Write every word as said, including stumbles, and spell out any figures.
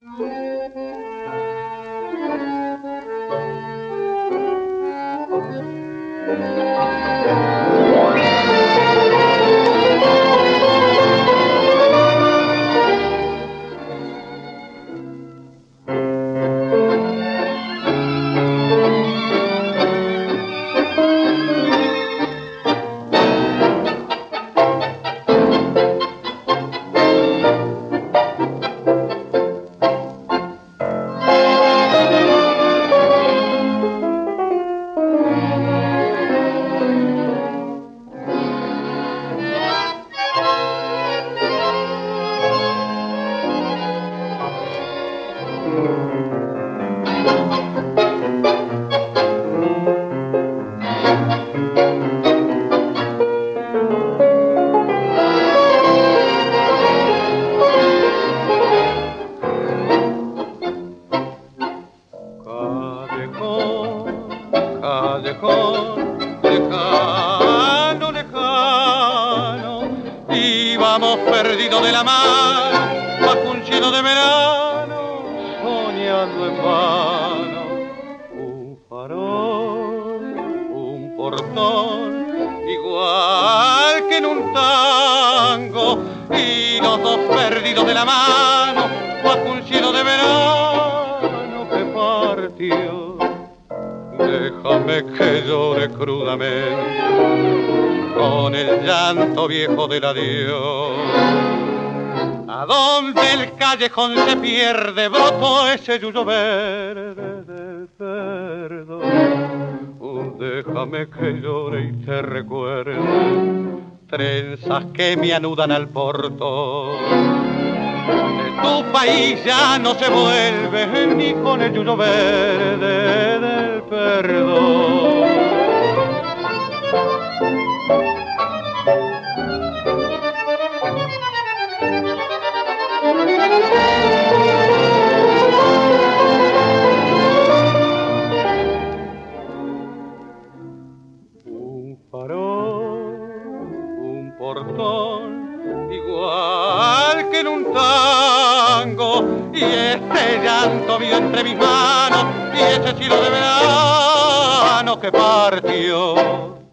Callejón lejano, lejano, íbamos perdidos de la mano bajo un cielo de verano, soñando en vano. Un farol, un portón, igual que en un tango, y los dos perdidos de la mano bajo un cielo de verano que partió. Déjame que llore crudamente con el llanto viejo del adiós. A donde el callejón se pierde brotó ese yuyo verde del perdón. Oh, déjame que llore y te recuerde trenzas que me anudan al portón. De tu país ya no se vuelve ni con el yuyo verde del perdón. Un farol, un portón, igual que en un tango, y este llanto mío entre mis manos, y ese cielo de verano que partió.